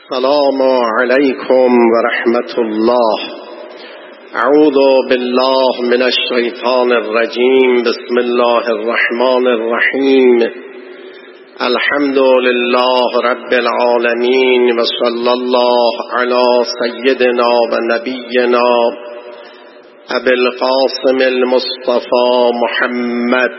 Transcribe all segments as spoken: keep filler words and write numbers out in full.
السلام علیکم و رحمت الله. اعوذ بالله من الشیطان الرجیم. بسم الله الرحمن الرحیم. الحمد لله رب العالمین و صلی الله علی سیدنا و نبینا ابی القاسم المصطفى محمد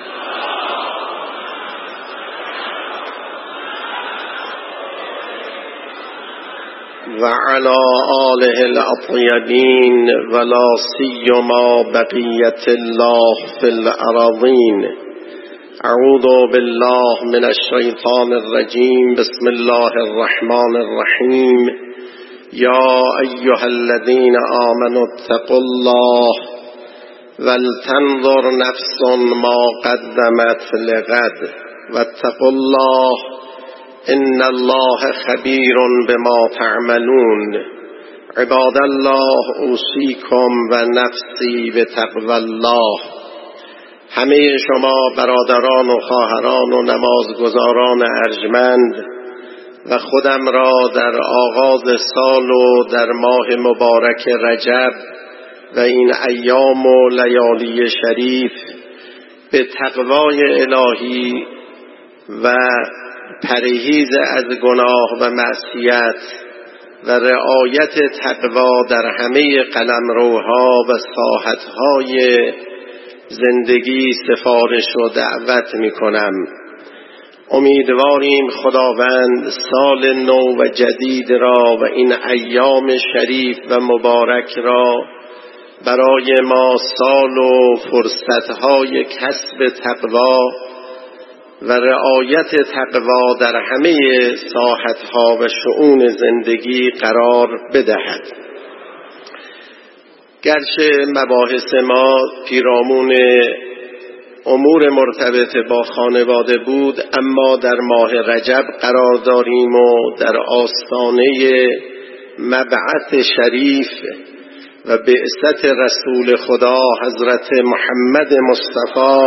و علی آله الاطیبین و لا سیما بقیة الله فی الارضین. اعوذ بالله من الشیطان الرجیم. بسم الله الرحمن الرحیم. یا ایها الذین آمنوا اتقوا الله ولتنظر نفس ما قدمت لغد واتقوا الله ان الله خبیر بما تعملون. عباد الله اوصیکم و نفسی بتقوی الله. همه شما برادران و خواهران و نمازگزاران ارجمند و خودم را در آغاز سال و در ماه مبارک رجب و این ایام و لیالی شریف به تقوای الهی و پرهیز از گناه و معصیت و رعایت تقوا در همه قلمروها و ساحتهای زندگی سفارش و دعوت می کنم. امیدواریم خداوند سال نو و جدید را و این ایام شریف و مبارک را برای ما سال و فرصتهای کسب تقوا و رعایت تقوا در همه ساحتها و شؤون زندگی قرار بدهد. گرچه مباحث ما پیرامون امور مرتبط با خانواده بود، اما در ماه رجب قرار داریم و در آستانه مبعث شریف و بعثت رسول خدا حضرت محمد مصطفی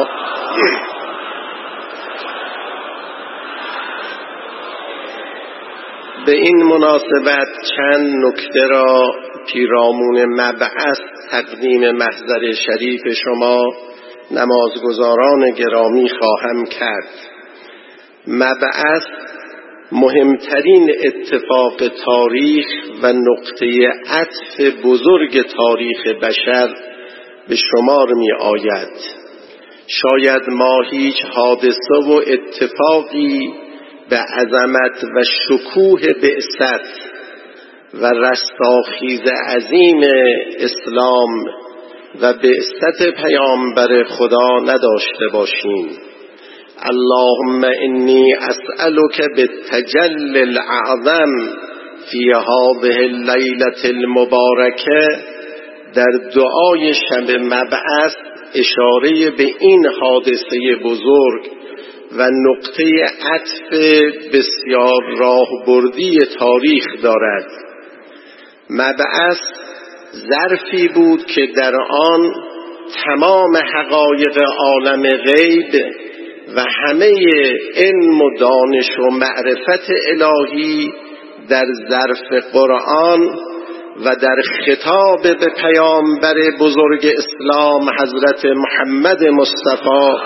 به این مناسبت چند نکته را پیرامون مبعث تقدیم محضر شریف شما نمازگزاران گرامی خواهم کرد. مبعث مهمترین اتفاق تاریخ و نقطه عطف بزرگ تاریخ بشر به شمار می آید. شاید ما هیچ حادثه و اتفاقی به عظمت و شکوه بعثت و رستاخیز عظیم اسلام و بعثت پیامبر خدا نداشته باشیم. اللهم انی اسألک بالتجلی الاعظم فی هذه اللیلة المبارکه. در دعای شب مبعث اشاره به این حادثه بزرگ و نقطه عطف بسیار راهبردی تاریخ دارد. مبعث ظرفی بود که در آن تمام حقایق عالم غیب و همه علم و دانش و معرفت الهی در ظرف قرآن و در خطاب به پیامبر بزرگ اسلام حضرت محمد مصطفی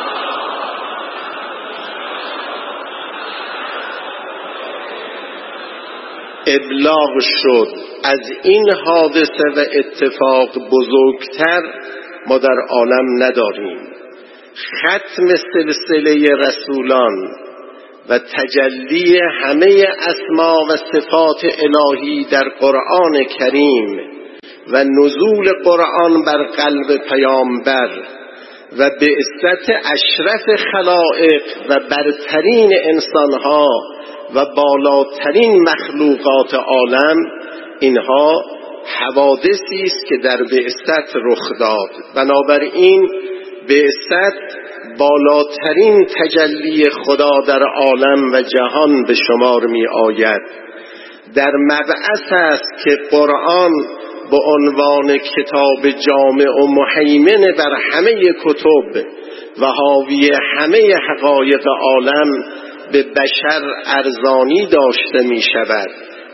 ابلاغ شد. از این حادثه و اتفاق بزرگتر ما در عالم نداریم. ختم سلسله رسولان و تجلی همه اسما و صفات الهی در قرآن کریم و نزول قرآن بر قلب پیامبر و بعثت اشرف خلائق و برترین انسانها و بالاترین مخلوقات عالم، اینها حوادثی است که در بعثت رخ داد. بنابراین بعثت بالاترین تجلی خدا در عالم و جهان به شمار می آید. در مبعث است که قرآن به عنوان کتاب جامع و محیمن بر همه کتب و حاوی همه حقایق عالم به بشر ارزانی داشته می شود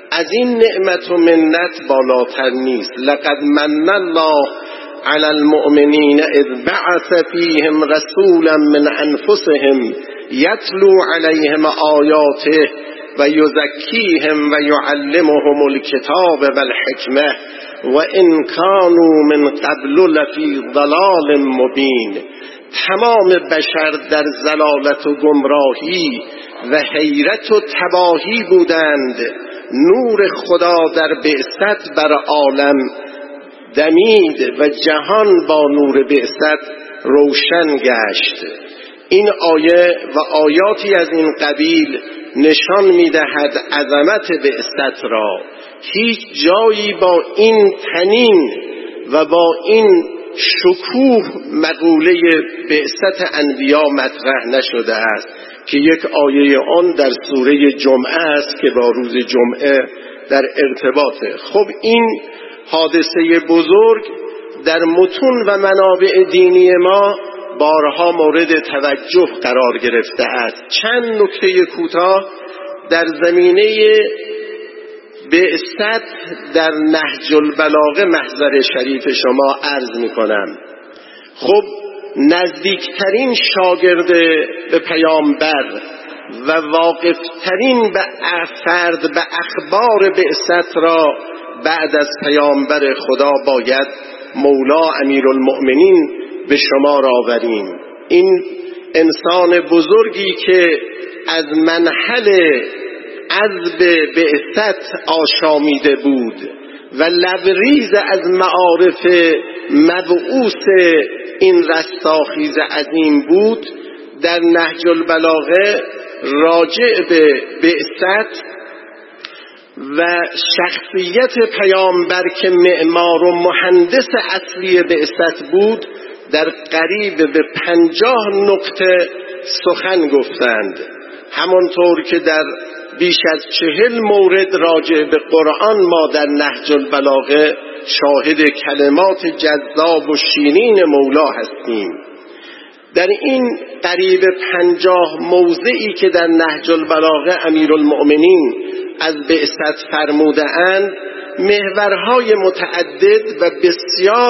از این نعمت و منت بالاتر نیست. لقد من الله علی المؤمنین اذ بعث فیهم رسولا من انفسهم یتلو علیهم آیاته و یزکیهم و یعلمهم الکتاب والحکمه و ان کانوا من قبل لفی ضلال مبین. تمام بشر در ضلالت و گمراهی و حیرت و تباهی بودند. نور خدا در بعثت بر عالم دمید و جهان با نور بعثت روشن گشت. این آیه و آیاتی از این قبیل نشان می‌دهد عظمت بعثت را. هیچ جایی با این تنین و با این شکوه مقوله بعثت انبیا مطرح نشده است که یک آیه آن در سوره جمعه است که با روز جمعه در ارتباطه. خب این حادثه بزرگ در متون و منابع دینی ما بارها مورد توجه قرار گرفته است. چند نکته کوتاه در زمینه بعثت در نهج البلاغه محضر شریف شما عرض می کنم. خب نزدیکترین شاگرد به پیامبر و واقفترین به فرد به اخبار بعثت را بعد از پیامبر خدا باید مولا امیرالمؤمنین به شما را آوریم. این انسان بزرگی که از منحل عذب بعثت آشامیده بود و لبریز از معارف مبعوث این رستاخیز عظیم بود، در نهج البلاغه راجع به بعثت و شخصیت پیامبر که معمار و مهندس اصلی بعثت بود در قریب به پنجاه نقطه سخن گفتند. همانطور که در بیش از چهل مورد راجع به قرآن ما در نهج البلاغه شاهد کلمات جذاب و شیرین مولا هستیم. در این قریب پنجاه موضعی که در نهج البلاغه امیرالمؤمنین از بعثت فرموده اند محورهای متعدد و بسیار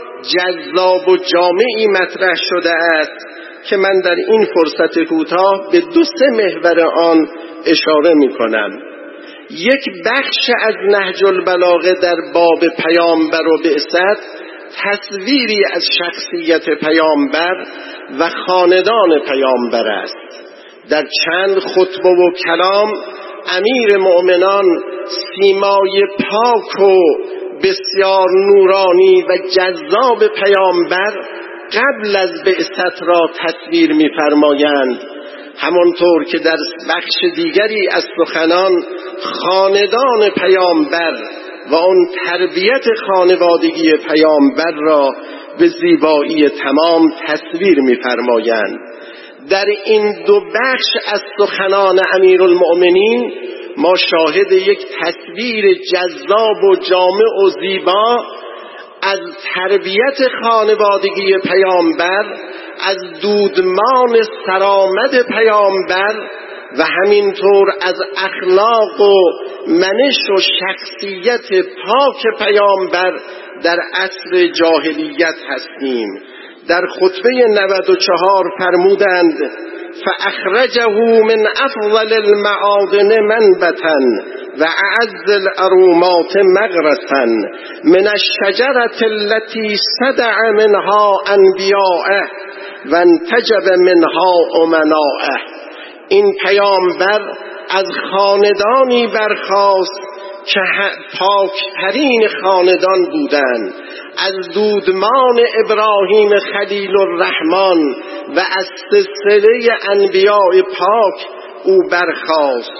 جذاب و جامعی مطرح شده است که من در این فرصت کوتاه به دو سه محور آن اشاره می کنم. یک بخش از نهج البلاغه در باب پیامبر و بعثت تصویری از شخصیت پیامبر و خاندان پیامبر است. در چند خطبه و کلام امیر مؤمنان سیمای پاک و بسیار نورانی و جذاب پیامبر قبل از بعثت را تصویر می‌فرمایند. همانطور که در بخش دیگری از سخنان خاندان پیامبر و آن تربیت خانوادگی پیامبر را به زیبایی تمام تصویر می‌فرمایند. در این دو بخش از سخنان امیرالمؤمنین ما شاهد یک تصویر جذاب و جامع و زیبا از تربیت خانوادگی پیامبر، از دودمان سرآمد پیامبر و همینطور از اخلاق و منش و شخصیت پاک پیامبر در عصر جاهلیت هستیم. در خطبه نود و چهار فرمودند فاخرجه من افضل المعادن منبتا و اعز الارومات مغرسا من الشجرة التي صدع منها انبیاءه و انتجب منها امناءه. این پیامبر از خاندانی برخاست که پاکترین خاندان بودند. از دودمان ابراهیم خلیل الرحمن و از سلسله انبیاء پاک او برخاست.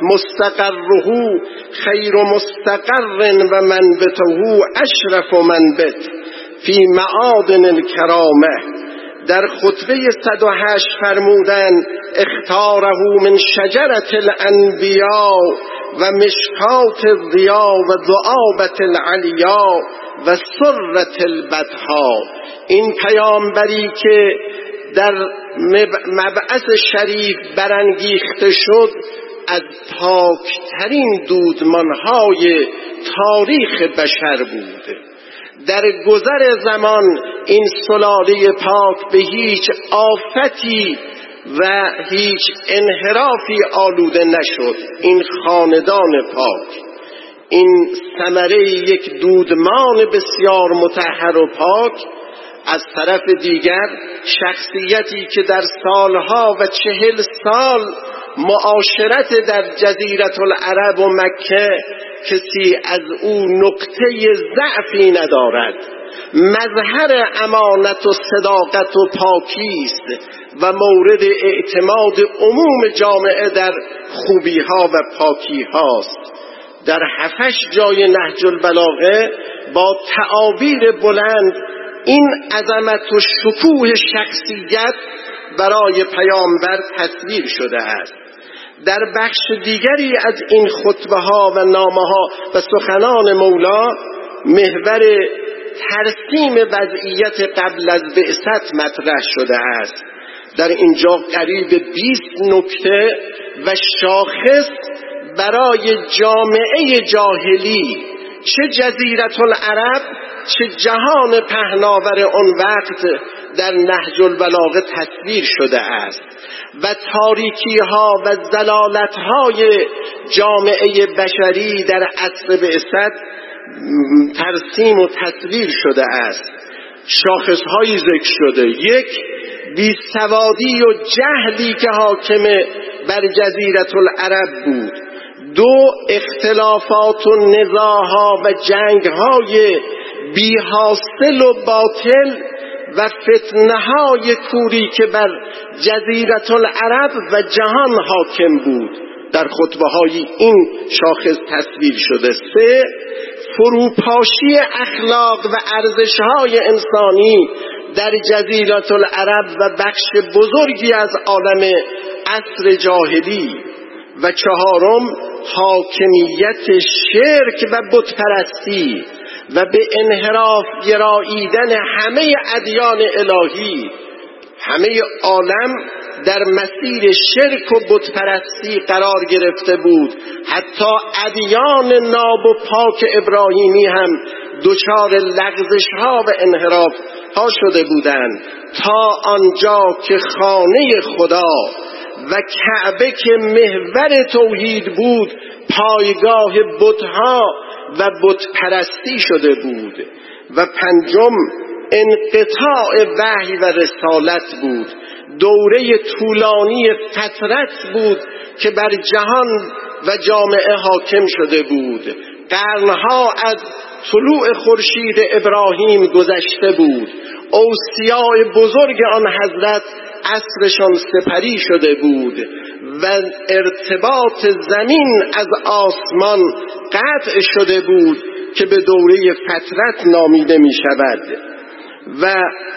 مستقره خیر مستقر و منبته اشرف منبت فی معادن الکرامه. در خطبه صد و هشت فرمودند اختاره من شجرة الانبیاء و مشکات الضیا و ذؤابة العلیا و سرة البطحا. این پیامبری که در مبعث شریف برانگیخته شد از پاکترین دودمانهای تاریخ بشر بود. در گذر زمان این سلاله پاک به هیچ آفتی و هیچ انحرافی آلوده نشد. این خاندان پاک، این ثمره یک دودمان بسیار مطهر و پاک، از طرف دیگر شخصیتی که در سالها و چهل سال معاشرت در جزیره العرب و مکه کسی از او نقطه ضعفی ندارد، مظهر امانت و صداقت و پاکی است و مورد اعتماد عموم جامعه در خوبی ها و پاکی هاست. در هفتش جای نهج البلاغه با تعابیر بلند این عظمت و شکوه شخصیت برای پیامبر تصویر شده است. در بخش دیگری از این خطبه ها و نامه ها و سخنان مولا محور ترسیم وضعیت قبل از بعثت مطرح شده است. در اینجا قریب بیست نکته و شاخص برای جامعه جاهلی، چه جزیره العرب چه جهان پهناور آن وقت، در نهج البلاغه تصویر شده است و تاریکی ها و ضلالت های جامعه بشری در عصر بعثت ترسیم و تصویر شده است. شاخص هایی ذکر شده: یک، بیسوادی و جهلی که حاکم بر جزیره العرب بود. دو، اختلافات و نزاعها و جنگهای بی حاصل و باطل و فتنه‌های کوری که بر جزیره العرب و جهان حاکم بود، در خطبه‌های این شاخص تصویر شده. سه، فروپاشی اخلاق و ارزش‌های انسانی در جزیره العرب و بخش بزرگی از عالم عصر جاهلی. و چهارم، حاکمیت شرک و بتپرستی و به انحراف گراییدن همه ادیان الهی. همه عالم در مسیر شرک و بتپرستی قرار گرفته بود. حتی ادیان ناب و پاک ابراهیمی هم دچار لغزش ها و انحراف ها شده بودند، تا آنجا که خانه خدا و کعبه که محور توحید بود پایگاه بت‌ها و بت‌پرستی شده بود. و پنجم، انقطاع وحی و رسالت بود. دوره طولانی فترت بود که بر جهان و جامعه حاکم شده بود. قرنها از طلوع خورشید ابراهیم گذشته بود. اوصیاء بزرگ آن حضرت عصرشان سپری شده بود و ارتباط زمین از آسمان قطع شده بود که به دوره فترت نامیده می شود. و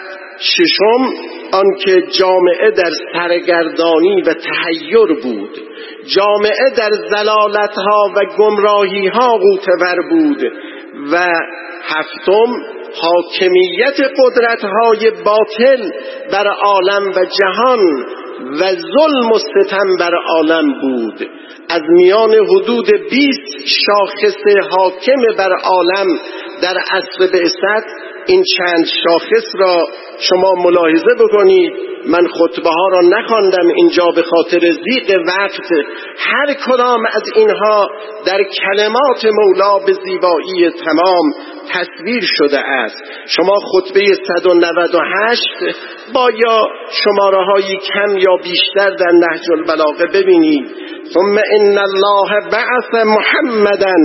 ششم، آنکه جامعه در سرگردانی و تحیر بود، جامعه در ضلالت‌ها و گمراهی‌ها غوطه‌ور بود. و هفتم، حاکمیت قدرت‌های باطل بر عالم و جهان و ظلم و ستم بر عالم بود. از میان حدود بیست شاخص حاکم بر عالم در عصر بعثت این چند شاخص را شما ملاحظه بکنید. من خطبه ها را نخواندم اینجا به خاطر ضیق وقت. هر کدام از اینها در کلمات مولا به زیبایی تمام تصویر شده است. شما خطبه صد و نود و هشت با یا شماره های کم یا بیشتر در نهج البلاغه ببینید. ثم ان الله بعث محمدا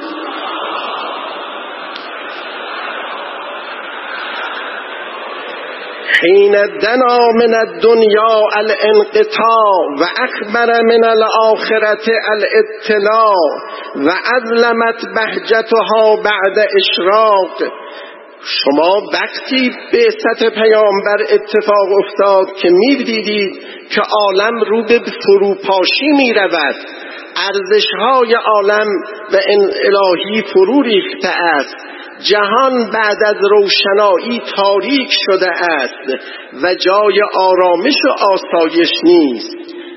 حين دنا من الدنيا الانقطاع و اخبر من الاخرة الاطلاع و اظلمت بهجتها بعد اشراق. شما وقتی بعثت پیامبر اتفاق افتاد که می‌دیدید که عالم رو به فروپاشی می‌رود، ارزش‌های عالم و الهی فرو ریخته است، جهان بعد از روشنایی تاریک شده است و جای آرامش و آسایش نیست.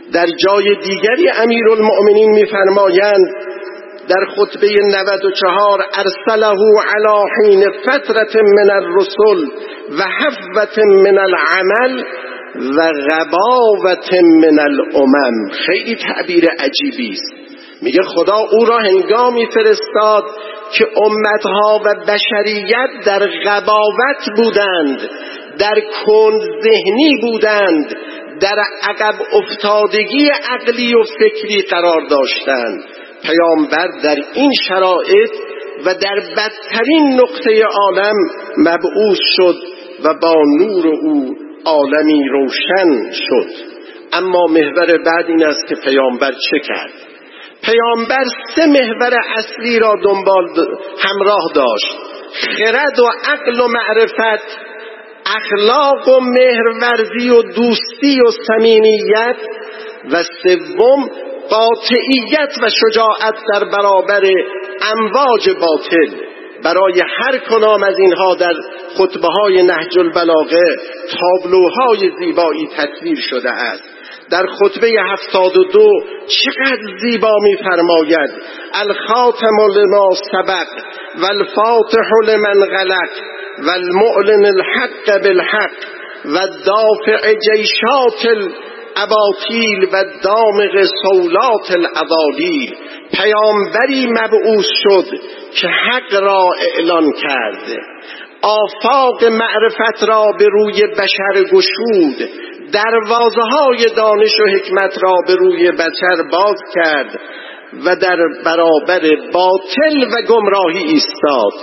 در جای دیگری امیرالمؤمنین می‌فرمایند در خطبه نود و چهار ارسله علی حین فترة من الرسل و حفوة من العمل و غباوة من الامم. خیلی تعبیر عجیبی است. میگه خدا او را هنگامی فرستاد که امتها و بشریت در غباوت بودند، در کند ذهنی بودند، در عقب افتادگی عقلی و فکری قرار داشتند. پیامبر در این شرایط و در بدترین نقطه عالم مبعوث شد و با نور او عالمی روشن شد. اما محور بعد این است که پیامبر چه کرد؟ پیامبر سه محور اصلی را دنبال همراه داشت: خرد و عقل و معرفت، اخلاق و مهرورزی و دوستی و صمیمیت، و سوم قاطعیت و شجاعت در برابر امواج باطل. برای هر کدام از اینها در خطبه‌های نهج البلاغه تابلوهای زیبایی تصویر شده است. در خطبه هفتاد و دو چقدر زیبا می‌فرماید: الخاتم لما سبق والفاتح لمن غلق والمعلن الحق بالحق والدافع جیشات الاباطیل و دامغ صولات الابالیل. پیامبری مبعوث شد که حق را اعلان کرد، آفاق معرفت را به روی بشر گشود، دروازه‌های دانش و حکمت را به روی بشر باز کرد و در برابر باطل و گمراهی ایستاد.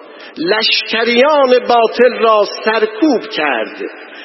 لشکریان باطل را سرکوب کرد،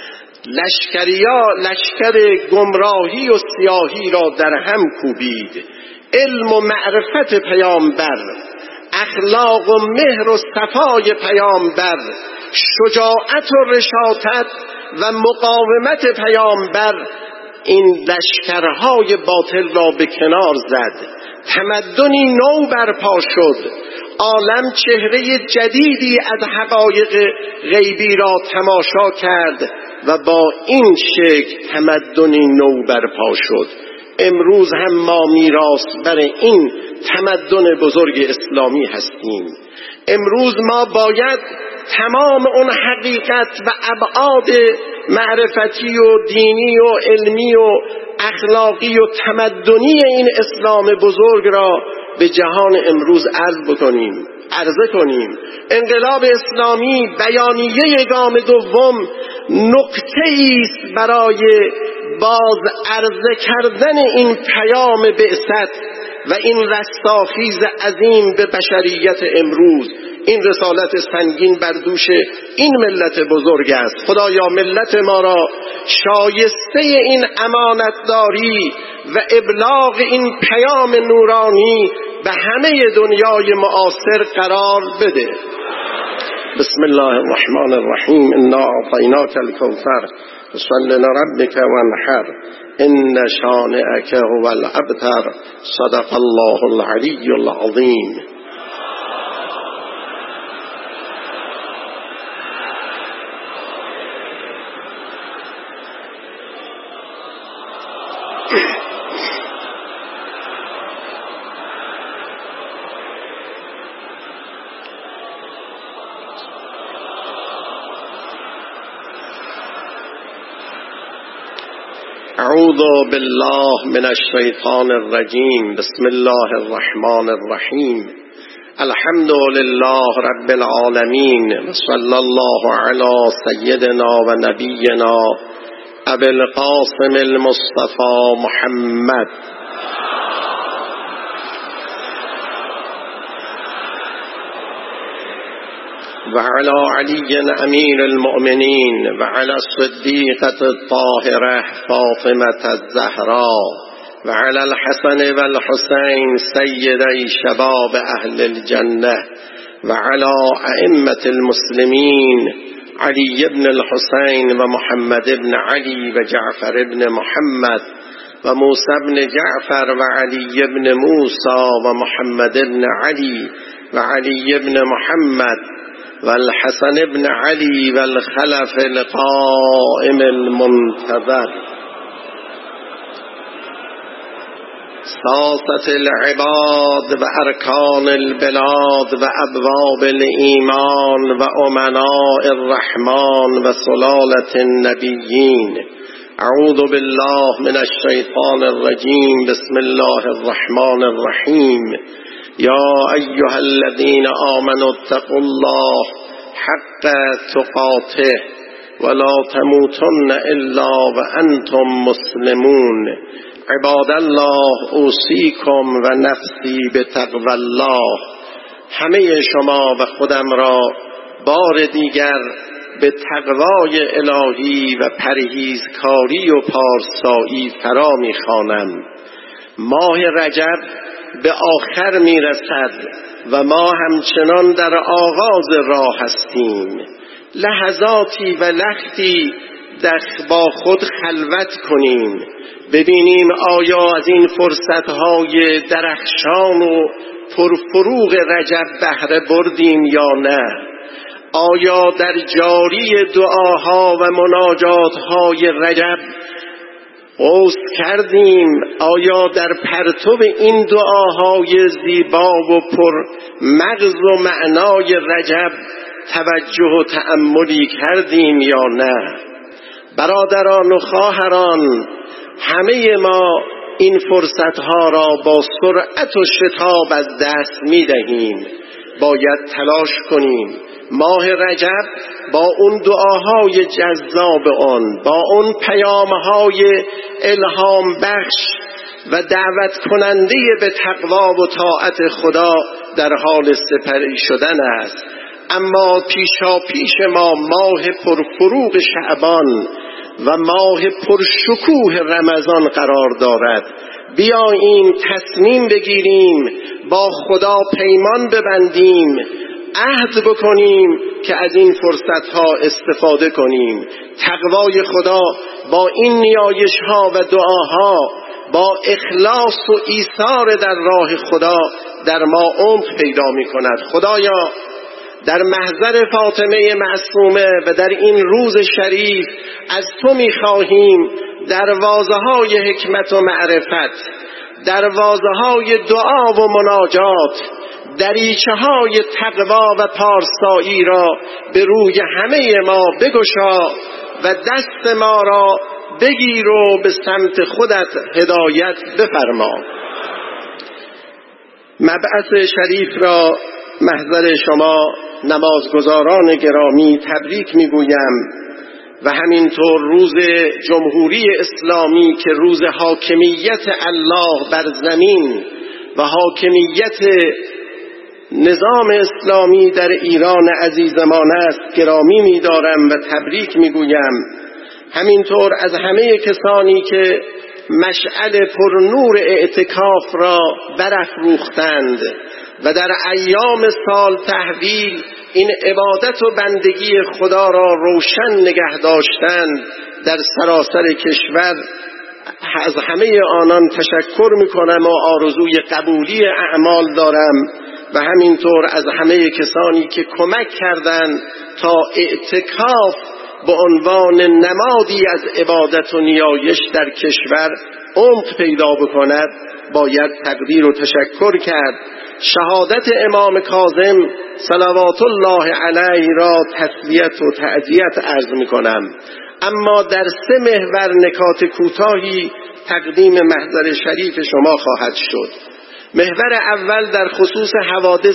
لشکریا لشکر گمراهی و سیاهی را در هم کوبید. علم و معرفت پیامبر، اخلاق و مهر و صفای پیامبر، شجاعت و رشادت و مقاومت پیامبر این لشکرهای باطل را به کنار زد. تمدنی نو برپا شد. عالم چهره جدیدی از حقایق غیبی را تماشا کرد و با این شکل تمدنی نو برپا شد. امروز هم ما میراث بر این تمدن بزرگ اسلامی هستیم. امروز ما باید تمام اون حقیقت و ابعاد معرفتی و دینی و علمی و اخلاقی و تمدنی این اسلام بزرگ را به جهان امروز عرض بکنیم، عرضه کنیم. انقلاب اسلامی بیانیه گام دوم نقطه‌ای است برای باز عرضه کردن این پیام بعثت و این رستاخیز عظیم به بشریت امروز. این رسالت سنگین بر دوش این ملت بزرگ است. خدایا ملت ما را شایسته این امانتداری و ابلاغ این پیام نورانی به همه دنیای معاصر قرار بده. بسم الله الرحمن الرحیم. انا اعطیناک الکوثر فصل لربک وانحر ان شانئک هو الابتر. صدق الله العلی العظیم. اعوذ بالله من الشیطان الرجیم. بسم الله الرحمن الرحیم. الحمد لله رب العالمین و صلی الله علی سیدنا و نبینا ابی القاسم المصطفى محمد وعلى علي أمير المؤمنين وعلى الصديقة الطاهرة فاطمة الزهراء وعلى الحسن والحسين سيدي شباب أهل الجنة وعلى أئمة المسلمين علي بن الحسين ومحمد بن علي وجعفر بن محمد وموسى بن جعفر وعلي بن موسى ومحمد بن علي وعلي بن محمد والحسن بن علي والخلف القائم المنتظر. وساطة العباد وأركان البلاد وأبواب الإيمان وأمناء الرحمن وسلالة النبيين. أعوذ بالله من الشيطان الرجيم. بسم الله الرحمن الرحيم. يا أيها الذين آمنوا اتقوا الله حق تقاته ولا تموتن إلا وأنتم مسلمون. عباد الله اوصیکم و نفسی به تقوی الله. همه شما و خودم را بار دیگر به تقوای الهی و پرهیزکاری و پارسایی فرا می‌خوانم. ماه رجب به آخر میرسد و ما همچنان در آغاز راه هستیم. لحظاتی و لختی در با خود خلوت کنیم، ببینیم آیا از این فرصتهای درخشان و پرفروغ رجب بهره بردیم یا نه. آیا در جاری دعاها و مناجاتهای رجب غوص کردیم؟ آیا در پرتو این دعاهای زیبا و پر مغز و معنای رجب توجه و تأملی کردیم یا نه؟ برادران و خواهران، همه ما این فرصتها را با سرعت و شتاب از دست می دهیم. باید تلاش کنیم ماه رجب با اون دعاهای جذاب آن، با اون پیامهای الهام بخش و دعوت کننده به تقوا و طاعت خدا در حال سپری شدن است. اما پیشا پیش ما ماه پرفروغ شعبان و ماه پرشکوه رمضان قرار دارد. بیاییم تصمیم بگیریم، با خدا پیمان ببندیم، عهد بکنیم که از این فرصتها استفاده کنیم. تقوای خدا با این نیایش‌ها و دعاها، با اخلاص و ایثار در راه خدا در ما عمق پیدا می‌کند. خدایا در محضر فاطمه معصومه و در این روز شریف از تو می‌خواهیم دروازه‌های حکمت و معرفت، دروازه‌های دعا و مناجات، دریچه‌های تقوا و پارسایی را به روی همه ما بگشا و دست ما را بگیر و به سمت خودت هدایت بفرما. مبعث شریف را محضر شما نمازگزاران گرامی تبریک میگویم و همینطور روز جمهوری اسلامی که روز حاکمیت الله بر زمین و حاکمیت نظام اسلامی در ایران عزیزمان است گرامی می‌دارم و تبریک میگویم. همینطور از همه کسانی که مشعل پرنور اعتکاف را برافروختند و در ایام سال تحویل این عبادت و بندگی خدا را روشن نگه داشتند در سراسر کشور، از همه آنان تشکر میکنم و آرزوی قبولی اعمال دارم و همینطور از همه کسانی که کمک کردند تا اعتکاف به عنوان نمادی از عبادت و نیایش در کشور عمق پیدا بکند باید تقدیر و تشکر کرد. شهادت امام کاظم صلوات الله علیه را تسلیت و تعزیت عرض میکنم. اما در سه محور نکات کوتاهی تقدیم محضر شریف شما خواهد شد. محور اول در خصوص حوادث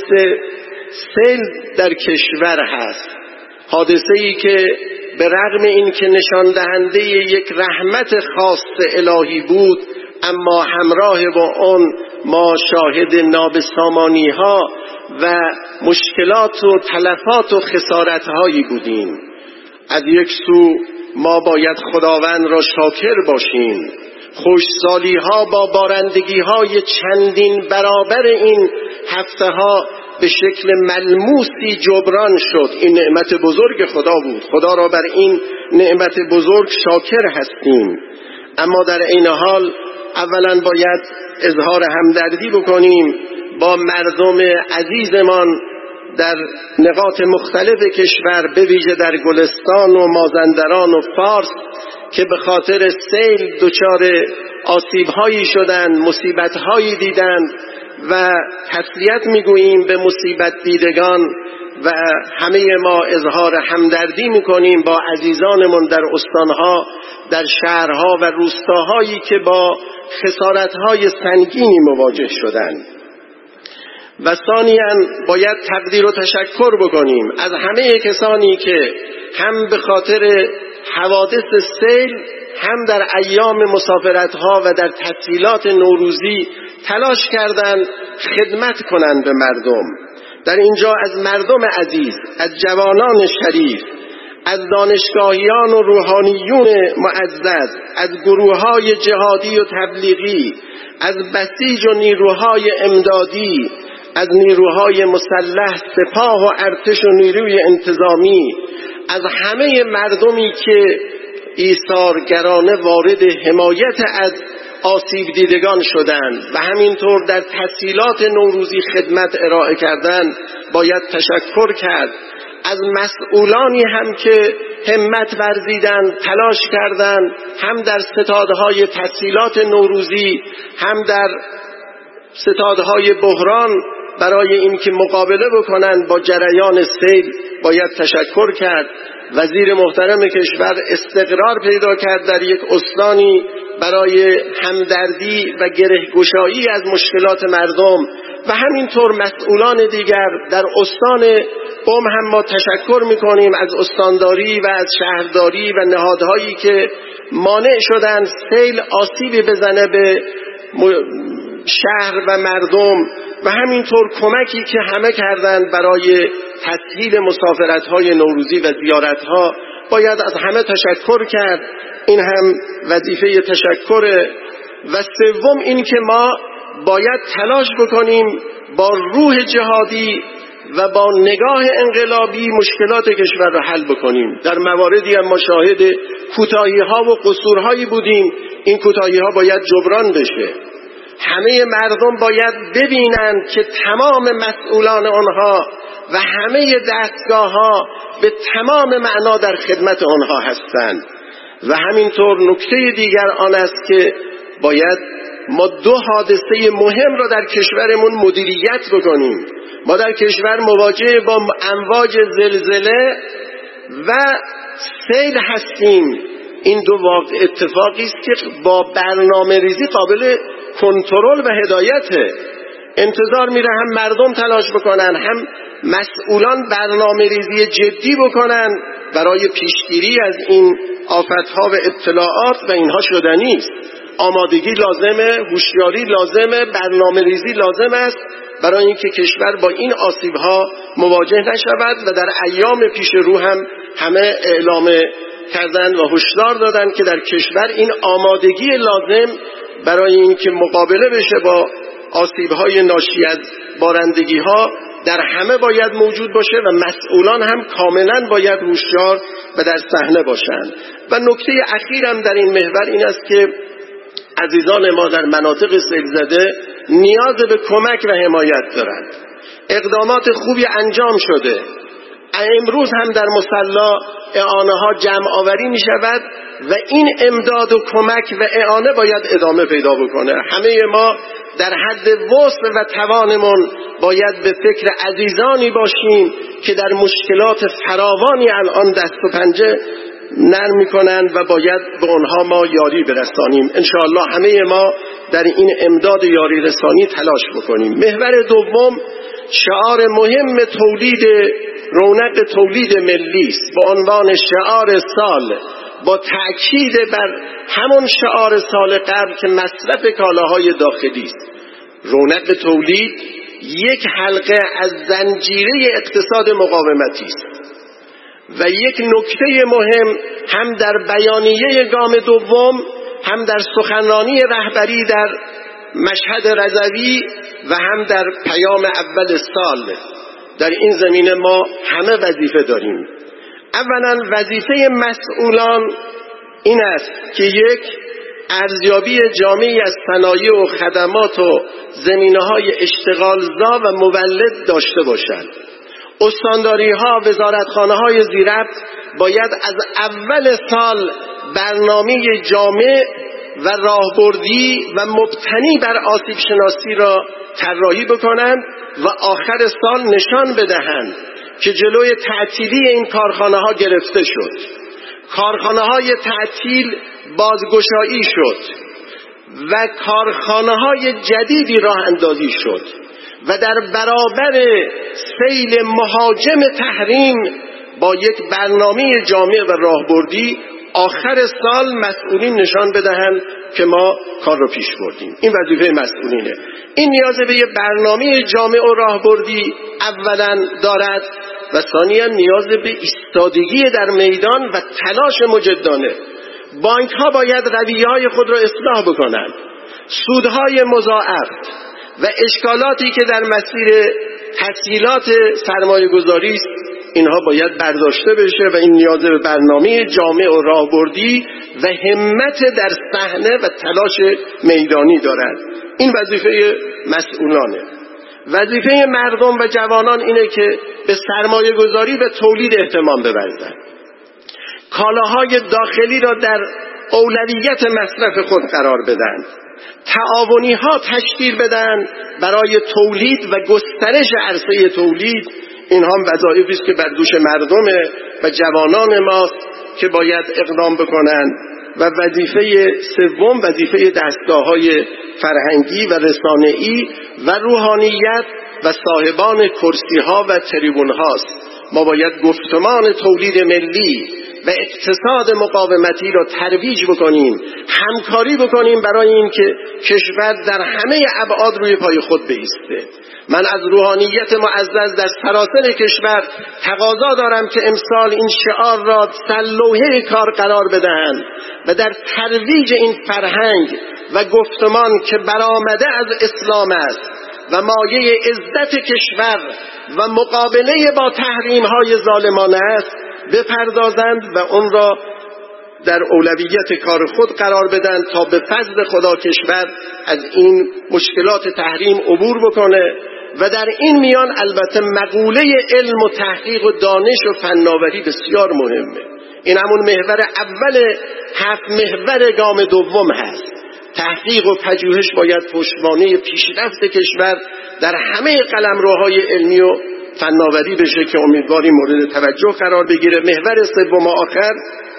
سیل در کشور هست. حادثه‌ای که به رغم این که نشان دهنده یک رحمت خاص الهی بود، اما همراه با آن ما شاهد نابسامانی ها و مشکلات و تلفات و خسارت هایی بودیم. از یک سو ما باید خداوند را شاکر باشیم. خوشسالی ها با بارندگی های چندین برابر این هفته ها به شکل ملموسی جبران شد. این نعمت بزرگ خدا بود. خدا را بر این نعمت بزرگ شاکر هستیم. اما در این حال اولا باید اظهار همدردی بکنیم با مردم عزیزمان در نقاط مختلف کشور، به ویژه در گلستان و مازندران و فارس که به خاطر سیل دچار آسیب‌هایی شدند، مصیبت‌هایی دیدند و تسلیت می‌گوییم به مصیبت دیدگان و همه ما اظهار همدردی می‌کنیم با عزیزانمون در استانها، در شهرها و روستاهایی که با خسارت‌های سنگینی مواجه شدند. و ثانیاً باید تقدیر و تشکر بکنیم از همه کسانی که هم به خاطر حوادث سیل هم در ایام مسافرت‌ها و در تعطیلات نوروزی تلاش کردند خدمت کنند به مردم. در اینجا از مردم عزیز، از جوانان شریف، از دانشگاهیان و روحانیون معزز، از گروه‌های جهادی و تبلیغی، از بسیج و نیروهای امدادی، از نیروهای مسلح، سپاه و ارتش و نیروی انتظامی، از همه مردمی که ایثارگرانه وارد حمایت از آسیب دیدگان شدند و همینطور در تسهیلات نوروزی خدمت ارائه کردند باید تشکر کرد. از مسئولانی هم که همت ورزیدند، تلاش کردند، هم در ستادهای تسهیلات نوروزی هم در ستادهای بحران برای اینکه مقابله بکنند با جریان سیل باید تشکر کرد. وزیر محترم کشور استقرار پیدا کرد در یک استانی برای همدردی و گره‌گشایی از مشکلات مردم و همینطور مسئولان دیگر در استان قم هم ما تشکر میکنیم از استانداری و از شهرداری و نهادهایی که مانع شدند سیل آسیبی بزنه به شهر و مردم و همینطور کمکی که همه کردند برای تسهیل مسافرت‌های نوروزی و زیارت‌ها باید از همه تشکر کرد. این هم وظیفه تشکره. و سوم این که ما باید تلاش بکنیم با روح جهادی و با نگاه انقلابی مشکلات کشور را حل بکنیم. در مواردی هم ما شاهد کوتاهی‌ها و قصورهایی بودیم، این کوتاهی‌ها باید جبران بشه. همه مردم باید ببینند که تمام مسئولان آنها و همه دستگاه‌ها به تمام معنا در خدمت آنها هستند. و همینطور نکته دیگر آن است که باید ما دو حادثه مهم را در کشورمون مدیریت بکنیم. ما در کشور مواجه با امواج زلزله و سیل هستیم. این دو واقع اتفاقی است که با برنامه ریزی قابل کنترل و هدایته. انتظار میره هم مردم تلاش بکنن، هم مسئولان برنامه ریزی جدی بکنن برای پیشگیری از این آفتها و ابتلاعات و اینها شدنی است. آمادگی لازمه، هوشیاری لازمه، برنامه ریزی لازم است برای اینکه کشور با این آسیبها مواجه نشود. و در ایام پیش رو هم همه اعلام کردن و هشدار دادن که در کشور این آمادگی لازم برای اینکه مقابله بشه با آسیب‌های ناشی از بارندگی‌ها در همه باید موجود باشه و مسئولان هم کاملا باید هوشیار و در صحنه باشند. و نکته اخیرم در این محور این است که عزیزان ما در مناطق سیل‌زده نیاز به کمک و حمایت دارند. اقدامات خوبی انجام شده. امروز هم در مصلا اعانه ها جمع آوری می شود و این امداد و کمک و اعانه باید ادامه پیدا بکنه. همه ما در حد وسع و توانمون باید به فکر عزیزانی باشیم که در مشکلات فراوانی الان دست و پنجه نرم میکنند و باید به اونها ما یاری برسانیم. انشاءالله همه ما در این امداد یاری رسانی تلاش بکنیم. محور دوم شعار مهم تولید رونق تولید ملی است با عنوان شعار سال، با تأکید بر همون شعار سال قبل که مصرف کالاهای داخلی است. رونق تولید یک حلقه از زنجیره اقتصاد مقاومتی است و یک نکته مهم هم در بیانیه گام دوم هم در سخنرانی رهبری در مشهد رضوی و هم در پیام اول سال. در این زمینه ما همه وظیفه داریم. اولا وظیفه مسئولان این است که یک ارزیابی جامعی از صنایع و خدمات و زمینه‌های اشتغالزا و مولد داشته باشند. استانداری‌ها، وزارتخانه‌های زیربط باید از اول سال برنامه جامع و راهبردی و مبتنی بر آسیب شناسی را طراحی بکنند و آخر سال نشان بدهند که جلوی تعطیلی این کارخانه ها گرفته شد، کارخانه های تعطیل بازگشایی شد و کارخانه های جدیدی راه اندازی شد و در برابر سیل مهاجم تحریم با یک برنامه جامع و راهبردی آخر سال مسئولین نشان بدهند که ما کار رو پیش بردیم. این وظیفه مسئولینه. این نیاز به یک برنامه جامع و راهبردی اولا دارد و ثانیا نیاز به ایستادگی در میدان و تلاش مجدانه. بانک ها باید رویه‌های خود را اصلاح بکنند. سودهای مضاعف و اشکالاتی که در مسیر تسهیلات سرمایه گذاری است، اینها باید برداشته بشه و این نیاز به برنامه جامع و راهبردی و همت در صحنه و تلاش میدانی دارد. این وظیفه مسئولانه. وظیفه مردم و جوانان اینه که به سرمایه گذاری و تولید اهتمام بورزند. کالاهای داخلی را در اولویت مصرف خود قرار بدن، تعاونی ها تشکیل بدن برای تولید و گسترش عرصه تولید. این هم وظایفی است که بر دوش مردم و جوانان ماست که باید اقدام بکنند. و وظیفه سوم وظیفه دستگاه‌های فرهنگی و رسانه‌ای و روحانیت و صاحبان کرسی‌ها و تریبون هاست. ما باید گفتمان تولید ملی و اقتصاد مقاومتی را ترویج بکنیم، همکاری بکنیم برای اینکه کشور در همه ابعاد روی پای خود بایسته. من از روحانیت معزز در سراسر کشور تقاضا دارم که امسال این شعار را سرلوحه کار قرار بدهند و در ترویج این فرهنگ و گفتمان که برآمده از اسلام است و مایه عزت کشور و مقابله با تحریم‌های ظالمانه است بپردازند و اون را در اولویت کار خود قرار بدن تا به فضل خدا کشور از این مشکلات تحریم عبور بکنه. و در این میان البته مقوله علم و تحقیق و دانش و فناوری بسیار مهمه. این همون محور اول هفت محور گام دوم هست. تحقیق و پژوهش باید پشتوانه پیشرفت کشور در همه قلمروهای علمی و فناوری بشه که امیدواریم مورد توجه قرار بگیره. محور سوم آخر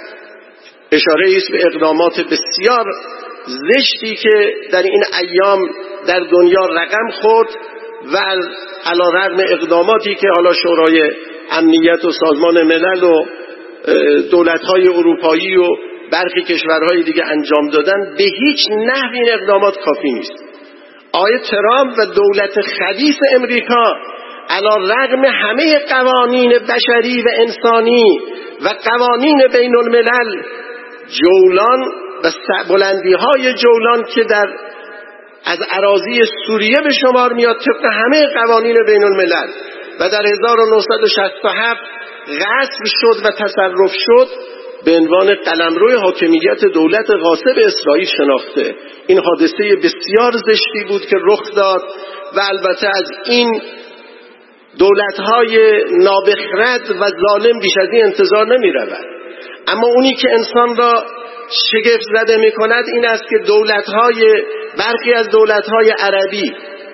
اشاره است به اقدامات بسیار زشتی که در این ایام در دنیا رقم خورد و علیرغم اقداماتی که حالا شورای امنیت و سازمان ملل و دولت‌های اروپایی و برخی کشورهای دیگه انجام دادن، به هیچ نحو این اقدامات کافی نیست. آقای ترامپ و دولت خبیث امریکا علیرغم همه قوانین بشری و انسانی و قوانین بین الملل جولان و بلندی‌های جولان که در از اراضی سوریه به شمار میاد طبق همه قوانین بین الملل و در هزار و نهصد و شصت و هفت غصب شد و تصرف شد، به عنوان قلمرو حاکمیت دولت غاصب اسرائیل شناخته. این حادثه بسیار زشتی بود که رخ داد و البته از این دولت‌های نابخرد و ظالم بیش از این انتظار نمی‌رود. اما اونی که انسان را شگفت زده می‌کند این است که دولت‌های برخی از دولت‌های عربی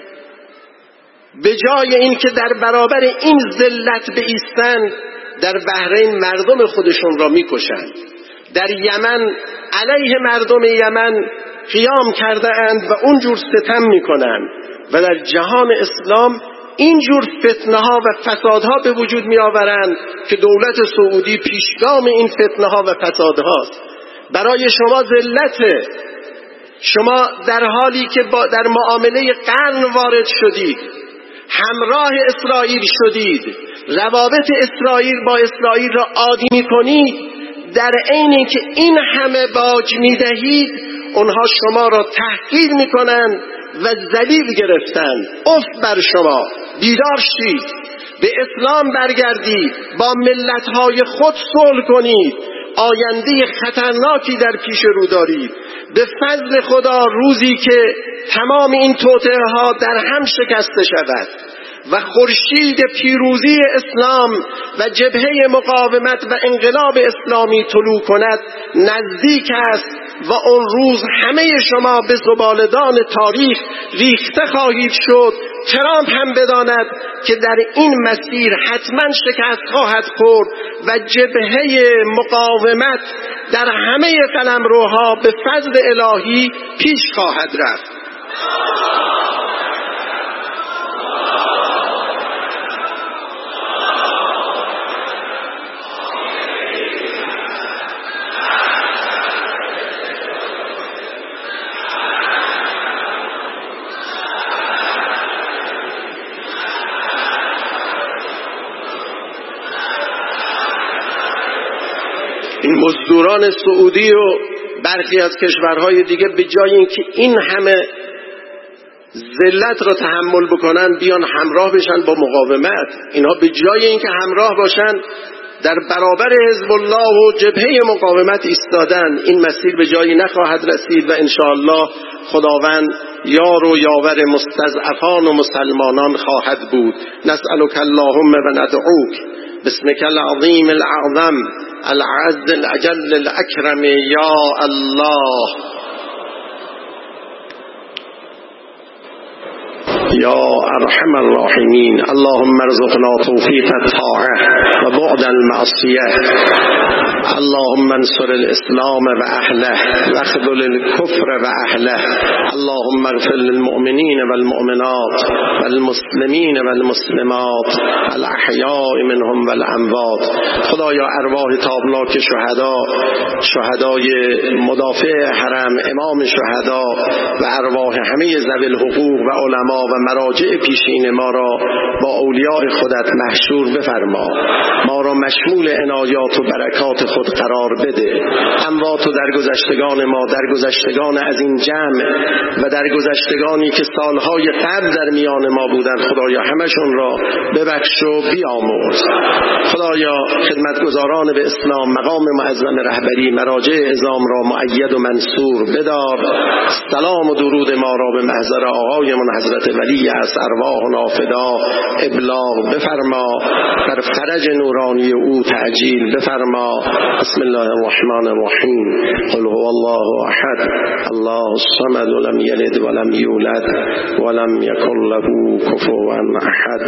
به جای این که در برابر این ذلت بایستند، در بحرین مردم خودشون را می‌کشند. در یمن علیه مردم یمن قیام کرده اند و اونجور ستم می‌کنند و در جهان اسلام اینجور فتنه ها و فسادها به وجود می آورند که دولت سعودی پیشگام این فتنه ها و فسادهاست. برای شما ذلته. شما در حالی که با در معامله قرن وارد شدید، همراه اسرائیل شدید، روابط اسرائیل با اسرائیل را عادی می کنید، در عین که این همه باج می دهید، اونها شما را تحقیر می کنند و ذلیل گرفتند. اف بر شما، بیدار شید، به اسلام برگردید، با ملت‌های خود صلح کنید، آینده خطرناکی در پیش رو دارید. به فضل خدا روزی که تمام این توطئه‌ها در هم شکسته شود و خورشید پیروزی اسلام و جبهه مقاومت و انقلاب اسلامی طلوع کند نزدیک است و اون روز همه شما به زباله‌دان تاریخ ریخته خواهید شد. ترامپ هم بداند که در این مسیر حتما شکست خواهد خورد و جبهه مقاومت در همه قلمروها به فضل الهی پیش خواهد رفت. این مزدوران سعودی و برخی از کشورهای دیگه به جای اینکه این همه ذلت را تحمل بکنن بیان همراه بشن با مقاومت، اینها به جای اینکه همراه باشن در برابر حزب الله و جبهه مقاومت ایستادن. این مسیر به جایی نخواهد رسید و انشاءالله خداوند یار و یاور مستضعفان و مسلمانان خواهد بود. نسألک اللهم و ندعوک باسمک العظیم الاعظم العز الاجل الاکرم یا الله یا ارحم الراحمین. اللهم ارزقنا توفیق الطاعه و بعد المعصیه. اللهم انصر الاسلام و اهله و اخذل الكفر و اهله. اللهم اغفر للمؤمنین والمؤمنات والمسلمین والمسلمات الاحیاء منهم والاموات. خدایا ارواح تابناک شهدا، شهدای مدافع حرم، امام شهدا و ارواح همه ذوی الحقوق و علما و مراجع پیشین ما را با اولیاء خودت محشور بفرما. ما را مشمول عنایات و برکات خود قرار بده. اموات و درگذشتگان ما، درگذشتگان از این جمع و درگذشتگانی که سالهای قبل در میان ما بودند، خدایا همشون را ببخش و بیامرز. خدایا خدمتگزاران به اسلام، مقام معظم رهبری، مراجع عظام را مؤید و منصور بدار. سلام و درود ما را به محضر آقایمون حضرت ولی از ارواحنا فدا ابلاغ بفرما. در فرج نورانی او تعجیل بفرما. بسم الله الرحمن الرحیم. قل هو الله احد الله الصمد لم یلد ولم یولد ولم یکن له کفوا احد.